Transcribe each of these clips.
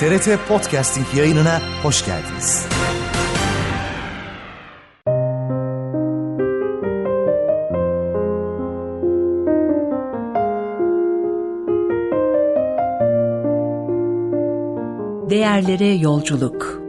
TRT Podcasting yayınına hoş geldiniz. Değerlere yolculuk.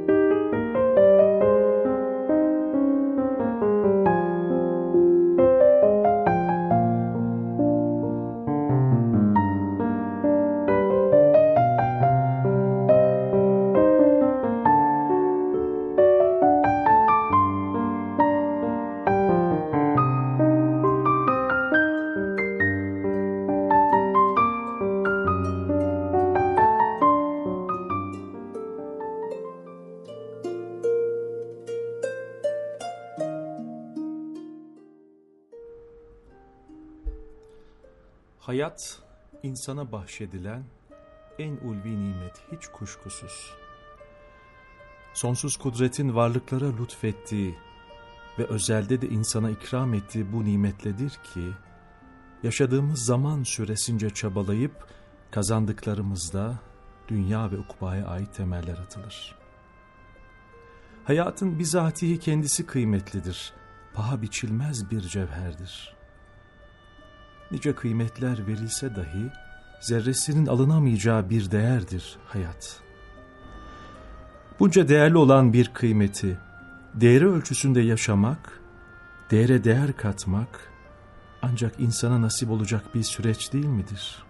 Hayat, insana bahşedilen en ulvi nimet, hiç kuşkusuz. Sonsuz kudretin varlıklara lütfettiği ve özelde de insana ikram ettiği bu nimetledir ki, yaşadığımız zaman süresince çabalayıp kazandıklarımızda dünya ve ukbaya ait temeller atılır. Hayatın bizatihi kendisi kıymetlidir, paha biçilmez bir cevherdir. Nice kıymetler verilse dahi zerresinin alınamayacağı bir değerdir hayat. Bunca değerli olan bir kıymeti değeri ölçüsünde yaşamak, değere değer katmak ancak insana nasip olacak bir süreç değil midir?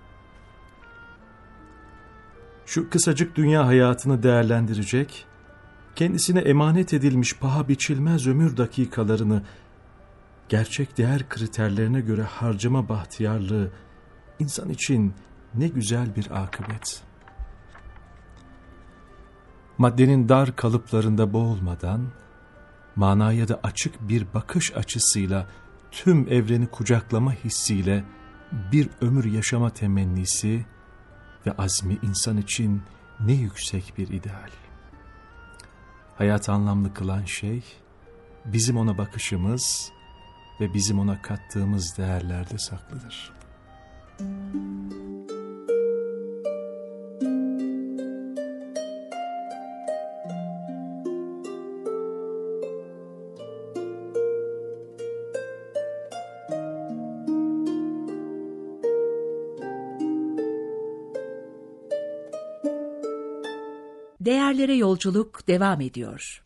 Şu kısacık dünya hayatını değerlendirecek, kendisine emanet edilmiş paha biçilmez ömür dakikalarını gerçek değer kriterlerine göre harcama bahtiyarlığı insan için ne güzel bir akıbet. Maddenin dar kalıplarında boğulmadan, manaya da açık bir bakış açısıyla tüm evreni kucaklama hissiyle bir ömür yaşama temennisi ve azmi insan için ne yüksek bir ideal. Hayatı anlamlı kılan şey, bizim ona bakışımız ve bizim ona kattığımız değerlerde saklıdır. Değerlere yolculuk devam ediyor.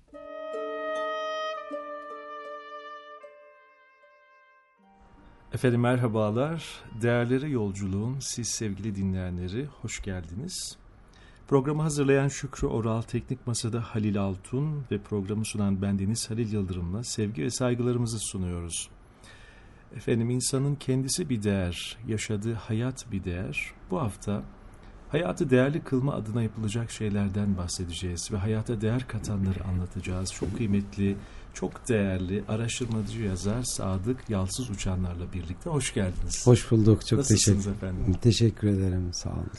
Efendim merhabalar, Değerlere Yolculuğun siz sevgili dinleyenleri hoş geldiniz. Programı hazırlayan Şükrü Oral, Teknik Masa'da Halil Altun ve programı sunan bendeniz Halil Yıldırım'la sevgi ve saygılarımızı sunuyoruz. Efendim insanın kendisi bir değer, yaşadığı hayat bir değer. Bu hafta hayatı değerli kılma adına yapılacak şeylerden bahsedeceğiz ve hayata değer katanları anlatacağız. Çok kıymetli, çok değerli araştırmacı yazar Sadık Yalçız Uçanlar'la birlikte hoş geldiniz. Hoş bulduk. Çok Nasılsınız efendim? Teşekkür ederim. Sağ olun.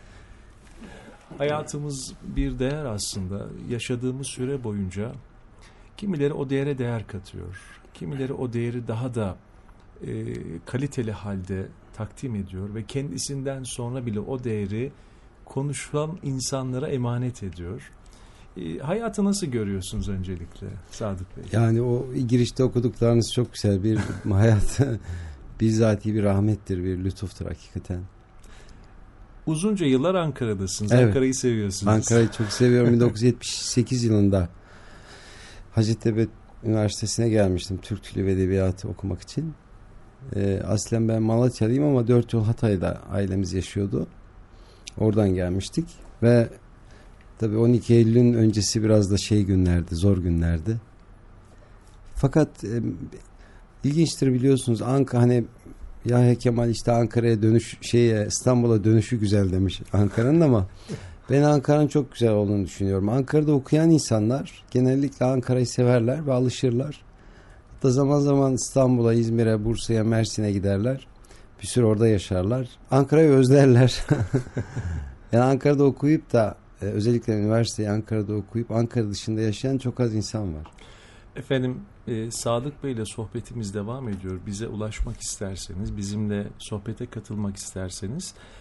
Hayatımız bir değer aslında. Yaşadığımız süre boyunca kimileri o değere değer katıyor. Kimileri o değeri daha da kaliteli halde takdim ediyor ve kendisinden sonra bile o değeri konuşulan insanlara emanet ediyor. Hayatı nasıl görüyorsunuz öncelikle Sadık Bey? Yani o girişte okuduklarınız çok güzel. Bir hayat bizzati bir rahmettir, bir lütuftur hakikaten. Uzunca yıllar Ankara'dasınız. Evet. Ankara'yı seviyorsunuz. Ankara'yı çok seviyorum. 1978 yılında Hacettepe Üniversitesi'ne gelmiştim Türk Dili ve Edebiyatı okumak için. Aslen ben Malatyalıyım ama 4 yıl Hatay'da ailemiz yaşıyordu. Oradan gelmiştik ve tabii 12 Eylül'ün öncesi biraz da günlerdi, zor günlerdi. Fakat ilginçtir biliyorsunuz hani Yahya Kemal işte Ankara'ya dönüş İstanbul'a dönüşü güzel demiş Ankara'nın ama ben Ankara'nın çok güzel olduğunu düşünüyorum. Ankara'da okuyan insanlar genellikle Ankara'yı severler ve alışırlar. Hatta zaman zaman İstanbul'a, İzmir'e, Bursa'ya, Mersin'e giderler. Bir süre orada yaşarlar. Ankara'yı özlerler. Yani Ankara'da okuyup da özellikle üniversiteyi Ankara'da okuyup Ankara dışında yaşayan çok az insan var. Efendim Sadık Bey ile sohbetimiz devam ediyor. Bize ulaşmak isterseniz, bizimle sohbete katılmak isterseniz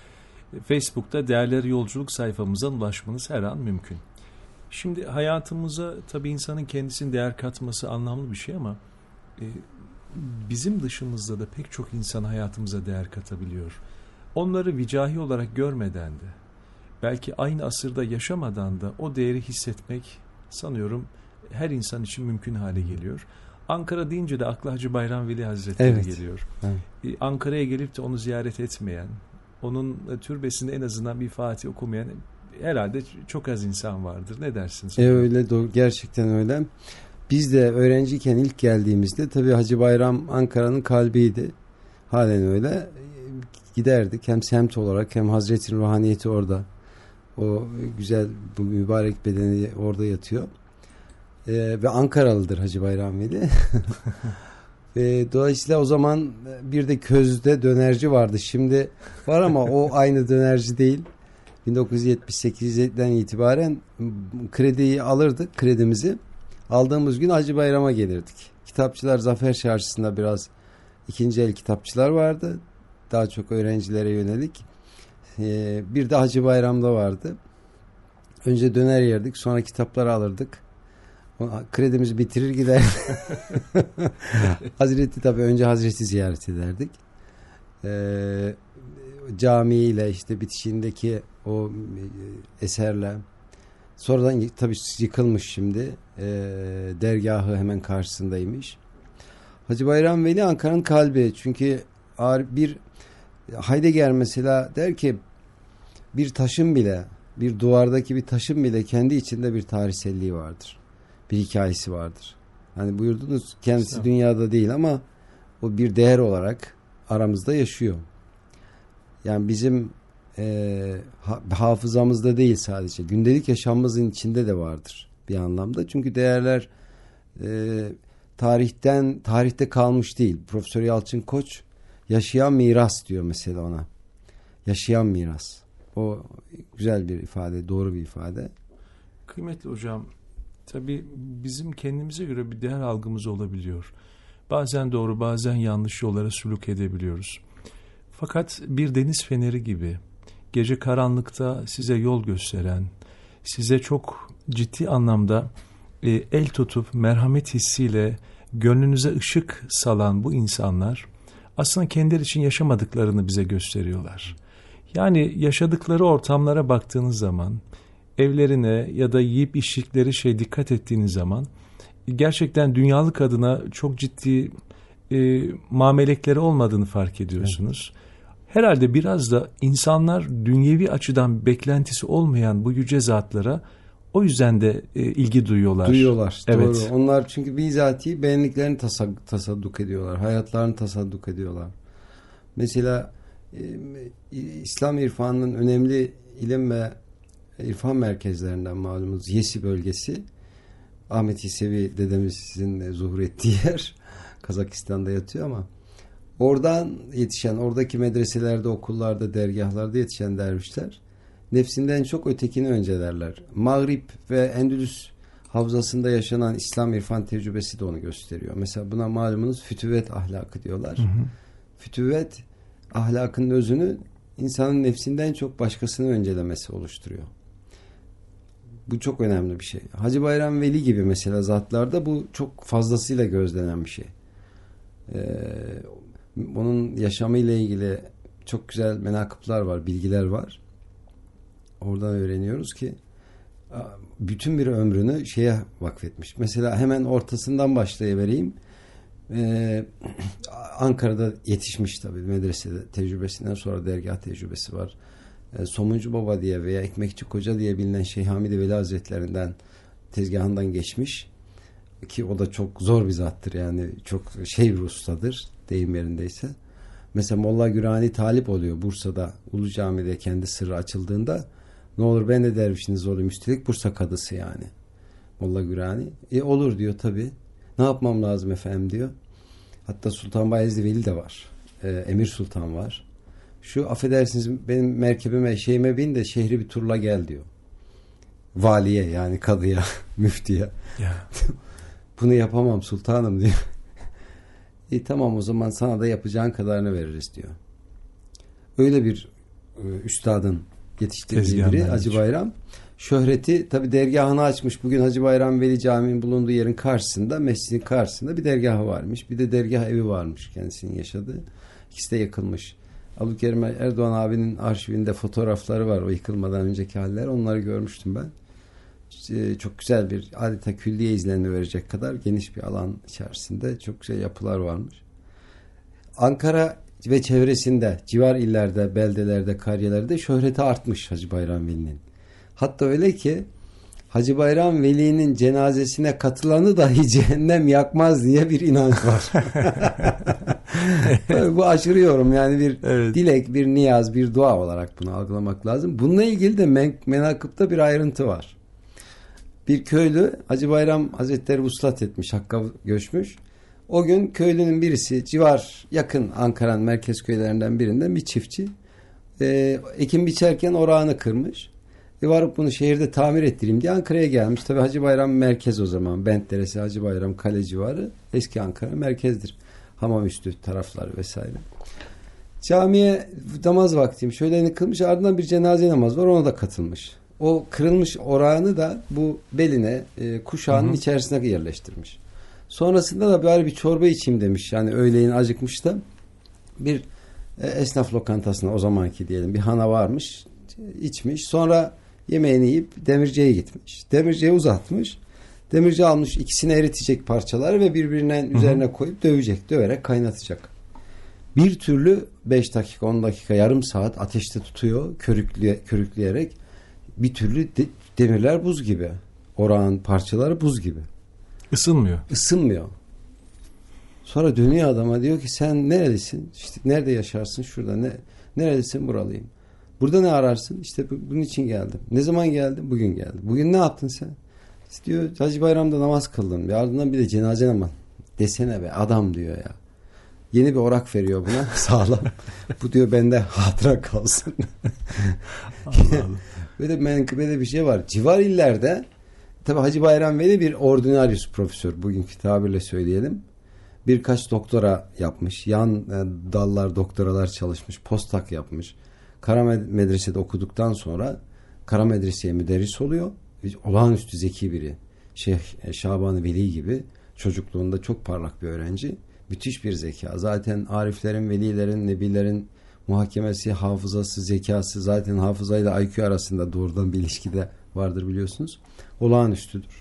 Facebook'ta Değerleri Yolculuk sayfamızdan ulaşmanız her an mümkün. Şimdi hayatımıza tabii insanın kendisine değer katması anlamlı bir şey ama bizim dışımızda da pek çok insan hayatımıza değer katabiliyor. Onları vicahi olarak görmeden de, belki aynı asırda yaşamadan da o değeri hissetmek sanıyorum her insan için mümkün hale geliyor. Ankara deyince de akla Hacı Bayram Veli Hazretleri geliyor. Evet. Ankara'ya gelip de onu ziyaret etmeyen, onun türbesinde en azından bir Fatih okumayan herhalde çok az insan vardır. Ne dersiniz? Öyle, gerçekten öyle. Biz de öğrenciyken ilk geldiğimizde tabii Hacı Bayram Ankara'nın kalbiydi. Halen öyle. Giderdik hem semt olarak hem Hazretin ruhaniyeti orada. O güzel, bu mübarek bedeni orada yatıyor. Ve Ankaralıdır Hacı Bayram Veli. Dolayısıyla o zaman bir de Köz'de dönerci vardı. Şimdi var ama o aynı dönerci değil. 1978'den itibaren krediyi alırdık, kredimizi. Aldığımız gün Hacı Bayram'a gelirdik. Kitapçılar Zafer Çarşısı'nda biraz ikinci el kitapçılar vardı. Daha çok öğrencilere yönelik. Bir de Hacı Bayram'da vardı. Önce döner yerdik, sonra kitapları alırdık. Kredimizi bitirir gider. Hazreti tabii önce Hazreti ziyaret ederdik. Camiyle işte bitişiğindeki o eserle. Sonradan tabii yıkılmış şimdi. Dergahı hemen karşısındaymış. Hacı Bayram Veli Ankara'nın kalbi. Çünkü bir Heidegger mesela der ki bir taşın bile, bir duvardaki bir taşın bile kendi içinde bir tarihselliği vardır. Bir hikayesi vardır. Hani buyurdunuz kendisi dünyada değil ama o bir değer olarak aramızda yaşıyor. Yani bizim hafızamızda değil sadece. Gündelik yaşamımızın içinde de vardır bir anlamda. Çünkü değerler tarihte kalmış değil. Profesör Yalçın Koç yaşayan miras diyor mesela ona. Yaşayan miras. O güzel bir ifade, doğru bir ifade. Kıymetli hocam, tabii bizim kendimize göre bir değer algımız olabiliyor. Bazen doğru, bazen yanlış yollara sülük edebiliyoruz. Fakat bir deniz feneri gibi gece karanlıkta size yol gösteren, size çok ciddi anlamda el tutup merhamet hissiyle gönlünüze ışık salan bu insanlar aslında kendileri için yaşamadıklarını bize gösteriyorlar. Yani yaşadıkları ortamlara baktığınız zaman, evlerine ya da yiyip içtikleri dikkat ettiğiniz zaman gerçekten dünyalık adına çok ciddi muamelekleri olmadığını fark ediyorsunuz. Evet. Herhalde biraz da insanlar dünyevi açıdan beklentisi olmayan bu yüce zatlara o yüzden de ilgi duyuyorlar. Evet. Doğru. Onlar çünkü bizatihi beğendiklerini tasadduk ediyorlar. Hayatlarını tasadduk ediyorlar. Mesela İslam irfanının önemli ilim ve irfan merkezlerinden malumunuz Yesi bölgesi. Ahmet Yesevi dedemizin zuhur ettiği yer. Kazakistan'da yatıyor ama oradan yetişen, oradaki medreselerde, okullarda, dergahlarda yetişen dervişler nefsinden çok ötekini öncelerler. Mağrib ve Endülüs havzasında yaşanan İslam irfan tecrübesi de onu gösteriyor. Mesela buna malumunuz fütüvet ahlakı diyorlar. Hı hı. Fütüvet ahlakının özünü insanın nefsinden çok başkasını öncelemesi oluşturuyor. Bu çok önemli bir şey. Hacı Bayram Veli gibi mesela zatlarda bu çok fazlasıyla gözlenen bir şey. Onun yaşamıyla ilgili çok güzel menakıplar var, bilgiler var. Oradan öğreniyoruz ki bütün bir ömrünü şeye vakfetmiş. Mesela hemen ortasından başlayıvereyim. Ankara'da yetişmiş tabii medresede, tecrübesinden sonra dergah tecrübesi var. Somuncu Baba diye veya Ekmekçi Koca diye bilinen Şeyh Hamid-i Veli Hazretlerinden tezgahından geçmiş ki o da çok zor bir zattır, yani çok bir ustadır deyim yerindeyse. Mesela Molla Gürani talip oluyor Bursa'da, Ulu Cami'de kendi sırrı açıldığında. Ne olur ben de dervişiniz olayım, üstelik Bursa kadısı yani Molla Gürani. Olur diyor tabii. Ne yapmam lazım efendim diyor. Hatta Sultan Bayezid Veli de var. Emir Sultan var. Şu affedersiniz benim merkebime bin de şehri bir turla gel diyor. Valiye yani kadıya, müftiye. Yeah. Bunu yapamam sultanım diyor. Tamam o zaman sana da yapacağın kadarını veririz diyor. Öyle bir üstadın yetiştirdiği biri Hacı Bayram. Şöhreti tabi dergahını açmış. Bugün Hacı Bayram Veli Camii'nin bulunduğu yerin karşısında, mescidin karşısında bir dergahı varmış. Bir de dergah evi varmış kendisinin yaşadığı. İkisi de yakılmış. Abdülkerim Erdoğan abinin arşivinde fotoğrafları var o yıkılmadan önceki haller. Onları görmüştüm ben. Çok güzel bir adeta külliye izlenimi verecek kadar geniş bir alan içerisinde çok güzel yapılar varmış. Ankara ve çevresinde, civar illerde, beldelerde, karyelerde şöhreti artmış Hacı Bayram Veli'nin. Hatta öyle ki Hacı Bayram Veli'nin cenazesine katılanı dahi cehennem yakmaz diye bir inanç var. Bu aşırı yorum, yani bir dilek, bir niyaz, bir dua olarak bunu algılamak lazım. Bununla ilgili de menakıpta bir ayrıntı var. Bir köylü Hacı Bayram Hazretleri vuslat etmiş, Hakk'a göçmüş. O gün köylünün birisi, civar yakın Ankara'nın merkez köylerinden birinden bir çiftçi, ekim biçerken orağını kırmış. Varıp bunu şehirde tamir ettireyim diye Ankara'ya gelmiş. Tabii Hacı Bayram merkez o zaman. Bentderesi, Hacı Bayram, Kale civarı. Eski Ankara merkezdir. Hamamüstü tarafları vesaire. Camiye namaz vaktiymiş. Şöyle kılmış. Ardından bir cenaze namazı var. Ona da katılmış. O kırılmış orağını da bu beline, kuşağının içerisine yerleştirmiş. Sonrasında da bari bir çorba içeyim demiş. Yani öğleyin acıkmış da bir esnaf lokantasına, o zamanki diyelim, bir hana varmış. İçmiş. Sonra yemeğini yiyip demirciye gitmiş. Demirciye uzatmış. Demirci almış ikisini eritecek parçaları ve birbirinin üzerine koyup dövecek. Döverek kaynatacak. Bir türlü 5 dakika, 10 dakika, yarım saat ateşte tutuyor. Körükleyerek. Bir türlü demirler buz gibi. Orağın parçaları buz gibi. Isınmıyor. Sonra dönüyor adama, diyor ki sen nerelisin? İşte nerede yaşarsın? Şurada. Nerelisin? Buralıyım. Burada ne ararsın? İşte bunun için geldim. Ne zaman geldin? Bugün geldim. Bugün ne yaptın sen? İşte diyor Hacı Bayram'da namaz kıldım. Ardından bir de cenaze namazı. Desene be adam diyor ya. Yeni bir orak veriyor buna. Sağlam. Bu diyor bende hatıra kalsın. Böyle menkıbede bir şey var. Civar illerde tabi Hacı Bayram Veli bir ordinarius profesör. Bugünkü tabirle söyleyelim. Birkaç doktora yapmış. Yan dallar, doktoralar çalışmış. Postak yapmış. Kara Medrese'de okuduktan sonra Kara Medrese'ye müderris oluyor. Olağanüstü zeki biri. Şeyh Şaban-ı Veli gibi çocukluğunda çok parlak bir öğrenci. Müthiş bir zeka. Zaten ariflerin, velilerin, nebilerin muhakemesi, hafızası, zekası, zaten hafızayla IQ arasında doğrudan bir ilişki de vardır biliyorsunuz. Olağanüstüdür.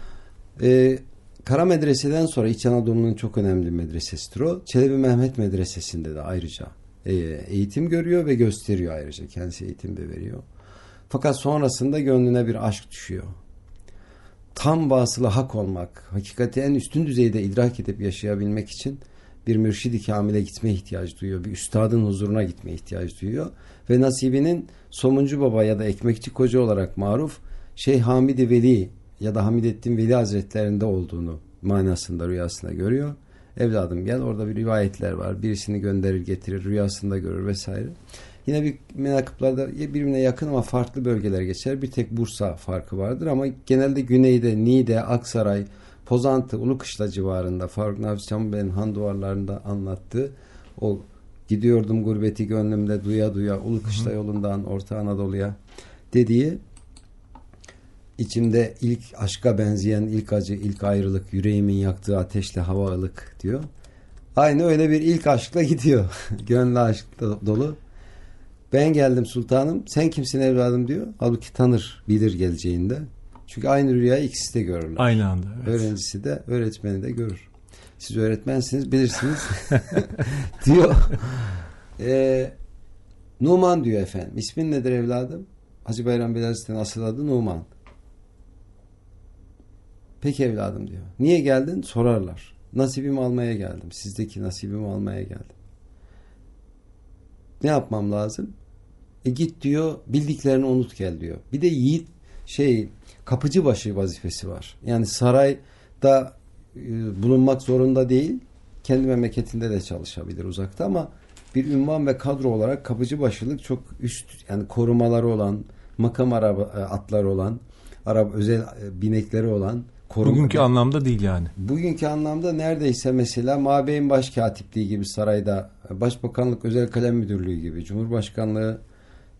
Kara Medrese'den sonra İç Anadolu'nun çok önemli medresesidir o. Çelebi Mehmet Medresesi'nde de ayrıca eğitim görüyor ve gösteriyor ayrıca. Kendisi eğitim de veriyor. Fakat sonrasında gönlüne bir aşk düşüyor. Tam vasılı hak olmak, hakikati en üstün düzeyde idrak edip yaşayabilmek için bir mürşid-i kamile gitmeye ihtiyaç duyuyor. Bir üstadın huzuruna gitmeye ihtiyaç duyuyor. Ve nasibinin Somuncu Baba ya da Ekmekçi Koca olarak maruf Şeyh Hamid-i Veli ya da Hamidettin Veli Hazretlerinde olduğunu manasında rüyasında görüyor. Evladım gel, orada bir rivayetler var. Birisini gönderir getirir, rüyasında görür vesaire. Yine bir menakıplarda birbirine yakın ama farklı bölgeler geçer. Bir tek Bursa farkı vardır ama genelde güneyde, Niğde, Aksaray, Pozantı, Ulukışla civarında Faruk Nafiz Çamlıbey'in han duvarlarında anlattığı o gidiyordum gurbeti gönlümde duya duya Ulukışla yolundan Orta Anadolu'ya dediği, içimde ilk aşka benzeyen ilk acı, ilk ayrılık, yüreğimin yaktığı ateşle hava ılık diyor. Aynı öyle bir ilk aşkla gidiyor. Gönlü aşkla dolu. Ben geldim sultanım, sen kimsin evladım diyor. Halbuki tanır, bilir geleceğinde. Çünkü aynı rüyayı ikisi de görürler. Aynı anda. Evet. Öğrencisi de, öğretmeni de görür. Siz öğretmensiniz, bilirsiniz diyor. Numan diyor efendim. İsmin nedir evladım? Hacı Bayram Veli Hazretleri'nin asıl adı Numan. Peki evladım diyor. Niye geldin? Sorarlar. Nasibimi almaya geldim. Sizdeki nasibimi almaya geldim. Ne yapmam lazım? Git diyor, bildiklerini unut gel diyor. Bir de yiğit kapıcı başı vazifesi var. Yani sarayda bulunmak zorunda değil. Kendi memleketinde de çalışabilir uzakta ama bir ünvan ve kadro olarak kapıcı başılık çok üst, yani korumaları olan, makam atları olan, özel binekleri olan, bugünkü anlamda değil yani. Bugünkü anlamda neredeyse mesela Mabeyin Başkatipliği gibi sarayda, Başbakanlık Özel Kalem Müdürlüğü gibi, Cumhurbaşkanlığı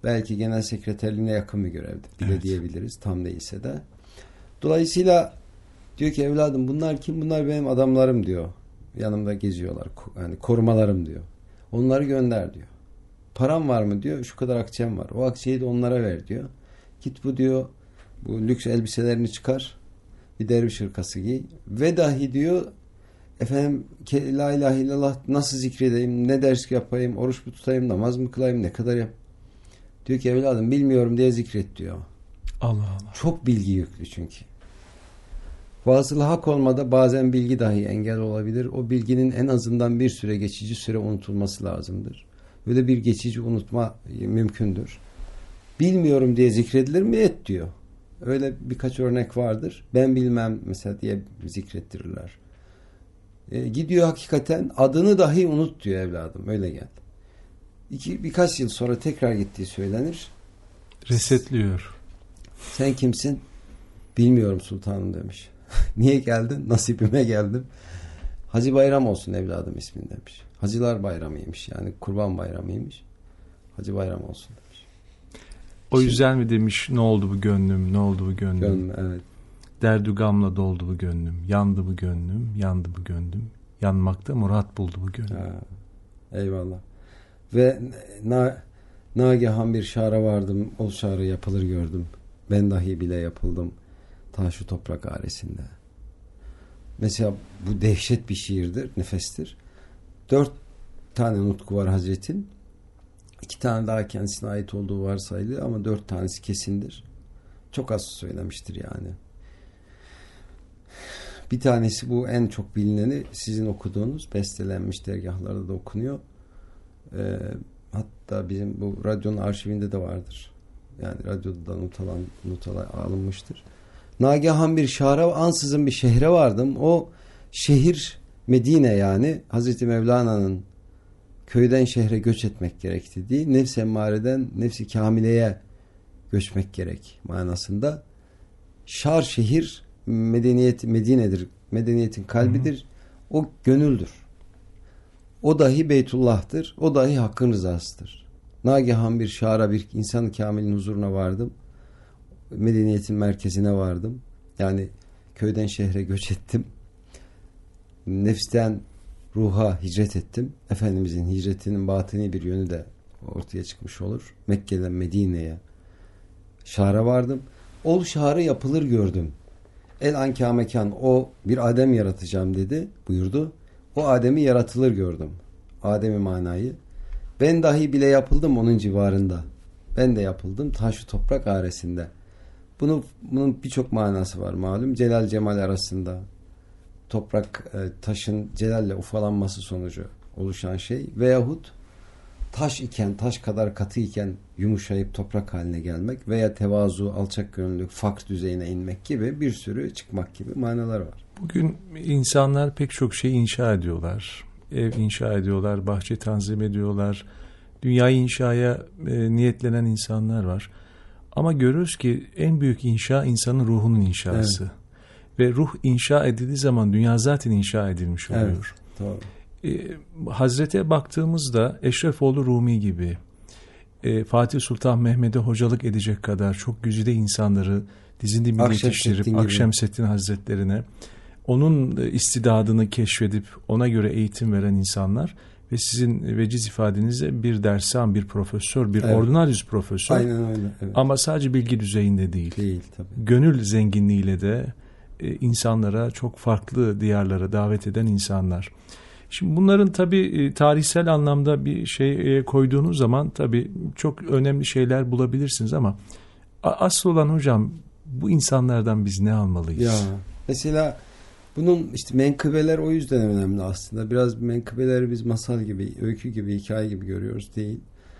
Belki genel sekreterliğine yakın bir görevdi. Bile Evet. diyebiliriz. Tam değilse de. Dolayısıyla diyor ki evladım bunlar kim? Bunlar benim adamlarım diyor. Yanımda geziyorlar. Yani korumalarım diyor. Onları gönder diyor. Param var mı diyor. Şu kadar akçem var. O akçeyi de onlara ver diyor. Git bu diyor. Bu lüks elbiselerini çıkar. Bir derviş hırkası giy. Ve dahi diyor efendim la ilahe illallah nasıl zikredeyim? Ne ders yapayım? Oruç mu tutayım? Namaz mı kılayım? Ne kadar yap? Diyor ki evladım bilmiyorum diye zikret diyor. Allah Allah. Çok bilgi yüklü çünkü. Vasılı hak olmada bazen bilgi dahi engel olabilir. O bilginin en azından bir süre geçici süre unutulması lazımdır. Böyle bir geçici unutma mümkündür. Bilmiyorum diye zikredilir mi? Et diyor. Öyle birkaç örnek vardır. Ben bilmem mesela diye zikrettirirler. Gidiyor hakikaten adını dahi unut diyor evladım. Öyle gel. Birkaç yıl sonra tekrar gittiği söylenir. Resetliyor. Sen kimsin? Bilmiyorum sultanım demiş. Niye geldin? Nasibime geldim. Hacı Bayram olsun evladım ismin demiş. Hacılar bayramıymış yani kurban bayramıymış. Hacı Bayram olsun demiş. O yüzden mi demiş ne oldu bu gönlüm, ne oldu bu gönlüm? Gönlüm evet. Derdü gamla doldu bu gönlüm, yandı bu gönlüm, yandı bu gönlüm. Yanmakta murat buldu bu gönlüm. Ha, eyvallah. Ve nagahan bir şara vardım. O şara yapılır gördüm. Ben dahi bile yapıldım. Ta şu toprak aresinde. Mesela bu dehşet bir şiirdir, nefestir. 4 tane nutku var Hazret'in. 2 tane daha kendisine ait olduğu varsayılı ama 4 tanesi kesindir. Çok az söylemiştir yani. Bir tanesi bu en çok bilineni sizin okuduğunuz bestelenmiş dergahlarda da okunuyor. Hatta bizim bu radyonun arşivinde de vardır. Yani radyoda da notalar alınmıştır. Nagahan bir şara ansızın bir şehre vardım. O şehir Medine yani Hazreti Mevlana'nın köyden şehre göç etmek gerek dediği nefs-i emmareden nefs-i kamileye göçmek gerek manasında. Şar şehir medeniyet Medine'dir. Medeniyetin kalbidir. O gönüldür. O dahi Beytullah'tır. O dahi Hakk'ın rızasıdır. Nagahan bir şara bir insan-ı kamilin huzuruna vardım. Medeniyetin merkezine vardım. Yani köyden şehre göç ettim. Nefsten ruha hicret ettim. Efendimizin hicretinin batini bir yönü de ortaya çıkmış olur. Mekke'den Medine'ye şara vardım. Ol şarı yapılır gördüm. El anka mekan o bir Adem yaratacağım dedi buyurdu. O Adem'i yaratılır gördüm. Adem'i manayı. Ben dahi bile yapıldım onun civarında. Ben de yapıldım ta şu toprak aresinde. Bunun birçok manası var malum. Celal cemal arasında toprak taşın celalle ufalanması sonucu oluşan şey veyahut taş iken taş kadar katı iken yumuşayıp toprak haline gelmek veya tevazu, alçak gönüllülük, fakr düzeyine inmek gibi bir sürü çıkmak gibi manalar var. Bugün insanlar pek çok şey inşa ediyorlar. Ev inşa ediyorlar, bahçe tanzim ediyorlar. Dünyayı inşaya niyetlenen insanlar var. Ama görürüz ki en büyük inşa insanın ruhunun inşası. Evet. Ve ruh inşa edildiği zaman dünya zaten inşa edilmiş oluyor. Evet, doğru. Hazret'e baktığımızda Eşrefoğlu Rumi gibi Fatih Sultan Mehmet'e hocalık edecek kadar çok güzide insanları dizin dibinde yetiştirip Akşemseddin Hazretlerine onun istidadını keşfedip ona göre eğitim veren insanlar ve sizin veciz ifadenizle bir dersan, bir profesör, bir ordinarius profesör. Aynen öyle. Evet. Ama sadece bilgi düzeyinde değil. Değil tabii. Gönül zenginliğiyle de insanlara çok farklı diyarlara davet eden insanlar. Şimdi bunların tabii tarihsel anlamda bir şey koyduğunuz zaman tabii çok önemli şeyler bulabilirsiniz ama asıl olan hocam bu insanlardan biz ne almalıyız? Ya mesela bunun işte menkıbeler o yüzden önemli aslında. Biraz menkıbeleri biz masal gibi, öykü gibi, hikaye gibi görüyoruz değil.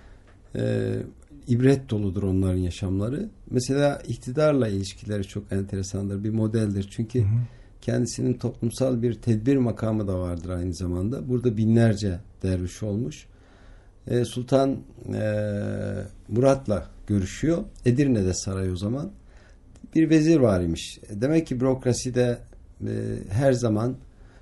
İbret doludur onların yaşamları. Mesela iktidarla ilişkileri çok enteresandır. Bir modeldir. Çünkü kendisinin toplumsal bir tedbir makamı da vardır aynı zamanda. Burada binlerce derviş olmuş. Sultan Murat'la görüşüyor. Edirne'de saray o zaman. Bir vezir var imiş. Demek ki bürokraside her zaman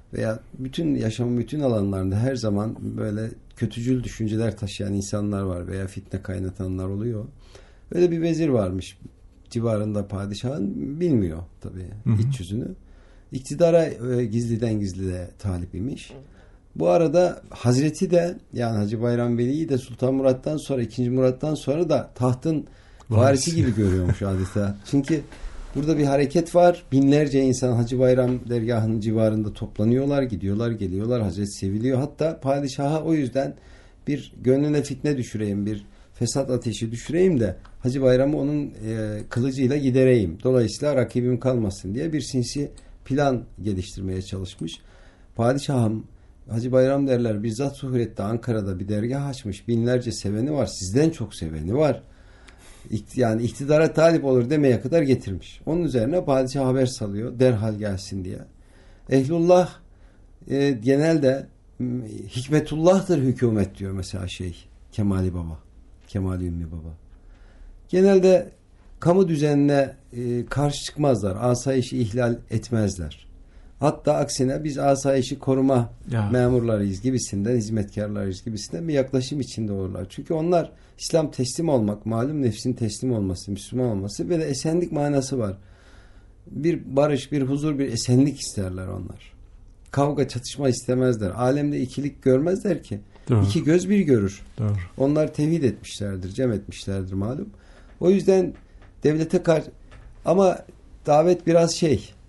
veya bütün yaşamın bütün alanlarında her zaman böyle kötücül düşünceler taşıyan insanlar var veya fitne kaynatanlar oluyor. Öyle bir vezir varmış civarında padişahın, bilmiyor tabii iç yüzünü. İktidara gizliden gizliye talip imiş. Bu arada Hazreti de, yani Hacı Bayram Veli'yi de Sultan Murat'tan sonra, 2. Murat'tan sonra da tahtın varisi gibi görüyormuş adeta. Çünkü burada bir hareket var. Binlerce insan Hacı Bayram dergahının civarında toplanıyorlar, gidiyorlar, geliyorlar. Hazreti seviliyor. Hatta padişaha o yüzden bir gönlüne fitne düşüreyim, bir fesat ateşi düşüreyim de Hacı Bayram'ı onun kılıcıyla gidereyim. Dolayısıyla rakibim kalmasın diye bir sinsi plan geliştirmeye çalışmış. Padişahım, Hacı Bayram derler, bizzat suhurette Ankara'da bir dergah açmış. Binlerce seveni var. Sizden çok seveni var. Yani iktidara talip olur demeye kadar getirmiş. Onun üzerine padişah haber salıyor. Derhal gelsin diye. Ehlullah genelde hikmetullah'tır hükümet diyor mesela Kemali Baba. Kemali Ümmi Baba. Genelde kamu düzenine karşı çıkmazlar. Asayişi ihlal etmezler. Hatta aksine biz asayişi koruma memurlarıyız gibisinden, hizmetkarlarıyız gibisinden bir yaklaşım içinde olurlar. Çünkü onlar İslam teslim olmak, malum nefsin teslim olması, Müslüman olması ve de esenlik manası var. Bir barış, bir huzur, bir esenlik isterler onlar. Kavga, çatışma istemezler. Alemde ikilik görmezler ki. Doğru. İki göz bir görür. Doğru. Onlar tevhid etmişlerdir, cem etmişlerdir malum. O yüzden devlete karşı, ama davet biraz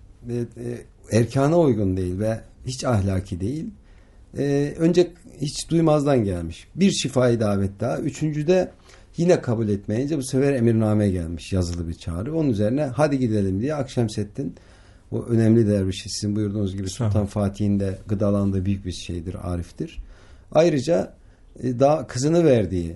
erkana uygun değil ve hiç ahlaki değil. Önce hiç duymazdan gelmiş. Bir şifai davet daha. Üçüncüde yine kabul etmeyince bu sefer emirname gelmiş. Yazılı bir çağrı. Onun üzerine hadi gidelim diye Akşemseddin, o önemli dervişi, sizin buyurduğunuz gibi Sultan Fatih'in de gıdalandığı büyük bir şeydir, ariftir. Ayrıca daha kızını verdiği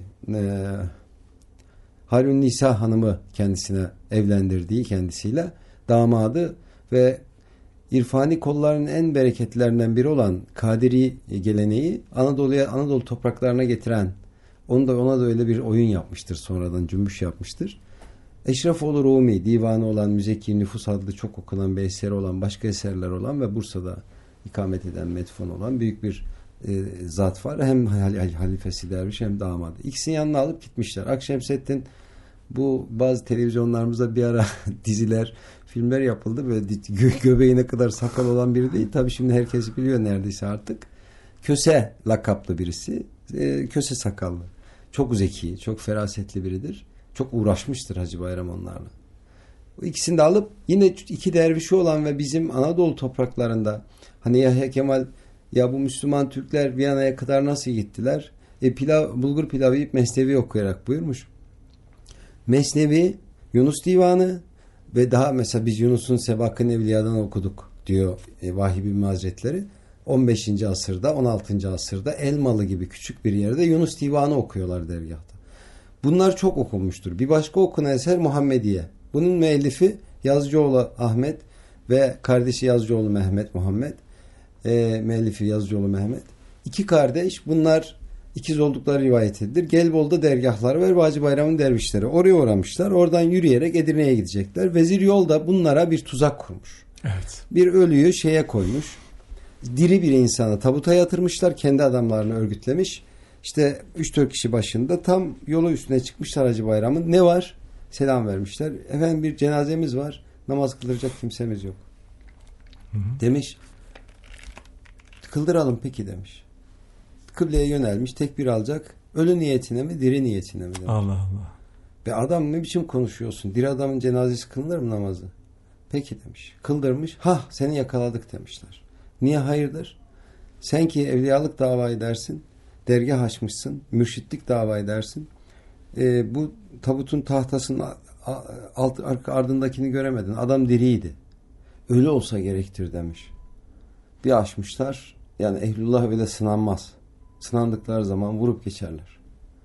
Harun Nisa Hanım'ı kendisine evlendirdiği, kendisiyle damadı ve İrfani kollarının en bereketlerinden biri olan Kadiri geleneği Anadolu topraklarına getiren, ona da öyle bir oyun yapmıştır, sonradan cümbüş yapmıştır. Eşrefoğlu Rumi divanı olan, Müzekki Nüfus adlı çok okunan bir eseri olan, başka eserler olan ve Bursa'da ikamet eden, metfun olan büyük bir zat var. Hem halifesi derviş hem damadı. İkisini yanına alıp gitmişler. Akşemseddin, bu bazı televizyonlarımızda bir ara diziler, filmler yapıldı. Böyle göbeğine kadar sakal olan biri değil. Tabii şimdi herkes biliyor neredeyse artık. Köse lakaplı birisi. Köse sakallı. Çok zeki, çok ferasetli biridir. Çok uğraşmıştır Hacı Bayram onlarla. Bu ikisini de alıp yine iki dervişi olan ve bizim Anadolu topraklarında, hani Yahya Kemal, ya bu Müslüman Türkler Viyana'ya kadar nasıl gittiler? Bulgur pilavı yiyip Mesnevi okuyarak buyurmuş. Mesnevi, Yunus Divanı ve daha mesela biz Yunus'un Sebakı Nevliya'dan okuduk diyor Vahib İbni Hazretleri. 15. asırda, 16. asırda Elmalı gibi küçük bir yerde Yunus Divanı okuyorlar dergahta. Bunlar çok okunmuştur. Bir başka okunan eser Muhammediye. Bunun müellifi Yazıcıoğlu Ahmet ve kardeşi Yazıcıoğlu Mehmet Muhammed. Müellifi Yazıcıoğlu Mehmet. İki kardeş, bunlar ikiz oldukları rivayet edilir. Gelbol'da dergahları var, Hacı Bayram'ın dervişleri. Oraya uğramışlar. Oradan yürüyerek Edirne'ye gidecekler. Vezir yolda bunlara bir tuzak kurmuş. Evet. Bir ölüyü koymuş. Diri bir insanı tabuta yatırmışlar. Kendi adamlarını örgütlemiş. İşte 3-4 kişi başında tam yolu üstüne çıkmışlar Hacı Bayram'ın. Ne var? Selam vermişler. Efendim bir cenazemiz var. Namaz kıldıracak kimsemiz yok. Demiş. Kıldıralım peki demiş. Kıbleye yönelmiş. Tekbir alacak. Ölü niyetine mi, diri niyetine mi demiş. Allah Allah. Be adam, ne biçim konuşuyorsun? Diri adamın cenazesi kılınır mı namazı? Peki demiş. Kıldırmış. Seni yakaladık demişler. Niye hayırdır? Sen ki evliyalık dava edersin. Dergah açmışsın. Mürşitlik dava edersin. Bu tabutun tahtasının ardındakini göremedin. Adam diriydi. Ölü olsa gerektir demiş. Bir açmışlar. Yani ehlullah bile sınanmaz. Sınandıkları zaman vurup geçerler.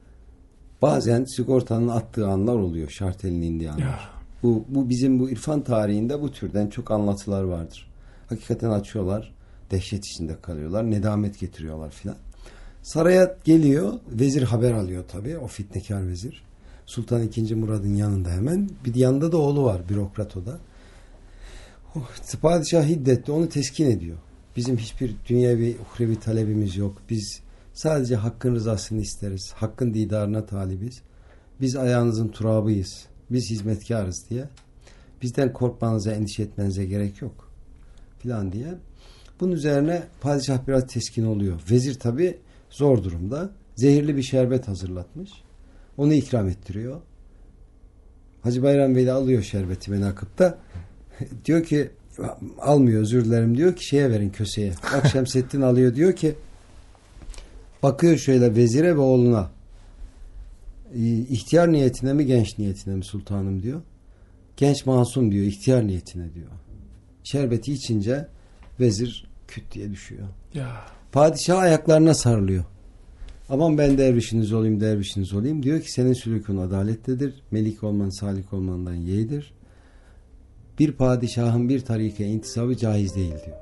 Bazen sigortanın attığı anlar oluyor. Şart elinin indiği anlar. Ya. Bu bizim bu irfan tarihinde bu türden çok anlatılar vardır. Hakikaten açıyorlar. Dehşet içinde kalıyorlar. Nedamet getiriyorlar filan. Saraya geliyor. Vezir haber alıyor tabii. O fitnekar vezir. Sultan II. Murad'ın yanında hemen. Bir yanında da oğlu var. Bürokrat o da. Padişah hiddetli onu teskin ediyor. Bizim hiçbir dünyevi, uhrevi talebimiz yok. Biz sadece hakkın rızasını isteriz. Hakkın didarına talibiz. Biz ayağınızın turabıyız. Biz hizmetkarız diye. Bizden korkmanıza, endişe etmenize gerek yok filan diye. Bunun üzerine padişah biraz teskin oluyor. Vezir tabii zor durumda. Zehirli bir şerbet hazırlatmış. Onu ikram ettiriyor. Hacı Bayram Bey de alıyor şerbeti menakıpta. Diyor ki almıyor, özür dilerim, diyor ki şeye verin, köseye. Akşemseddin alıyor, diyor ki bakıyor şöyle vezire ve oğluna. İhtiyar niyetine mi, genç niyetine mi sultanım diyor. Genç masum diyor, ihtiyar niyetine diyor. Şerbeti içince vezir küt diye düşüyor. Ya. Padişah ayaklarına sarılıyor. Aman ben dervişiniz olayım, dervişiniz olayım. Diyor ki senin sülükün adalettedir. Melik olman, salik olmandan yeğdir. Bir padişahın bir tarike intisabı caiz değil diyor.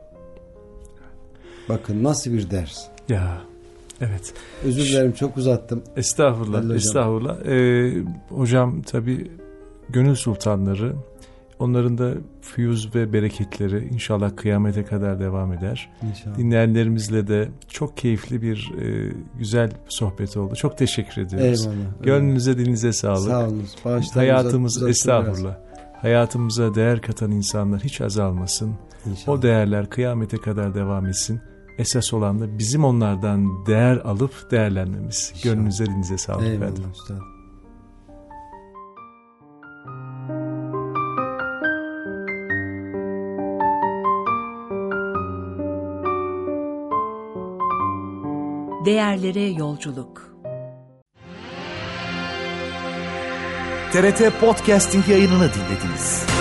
Bakın nasıl bir ders. Ya. Evet. Özür dilerim, çok uzattım. Estağfurullah. Estağfurullah. Hocam tabii gönül sultanları, onların da füyüz ve bereketleri inşallah kıyamete kadar devam eder. İnşallah. Dinleyenlerimizle de çok keyifli bir güzel sohbet oldu. Çok teşekkür ediyoruz. Eyvallah. Gönlünüze, dilinize sağlık. Sağ olunuz. Hayatımız estağfurullah. Hayatımıza değer katan insanlar hiç azalmasın. İnşallah. O değerler kıyamete kadar devam etsin. Esas olan da bizim onlardan değer alıp değerlenmemiz. İnşallah. Gönlünüze, dilinize sağlık. Eyvallah efendim. üstad. Değerlere yolculuk. TRT Podcasting yayınını dinlediniz.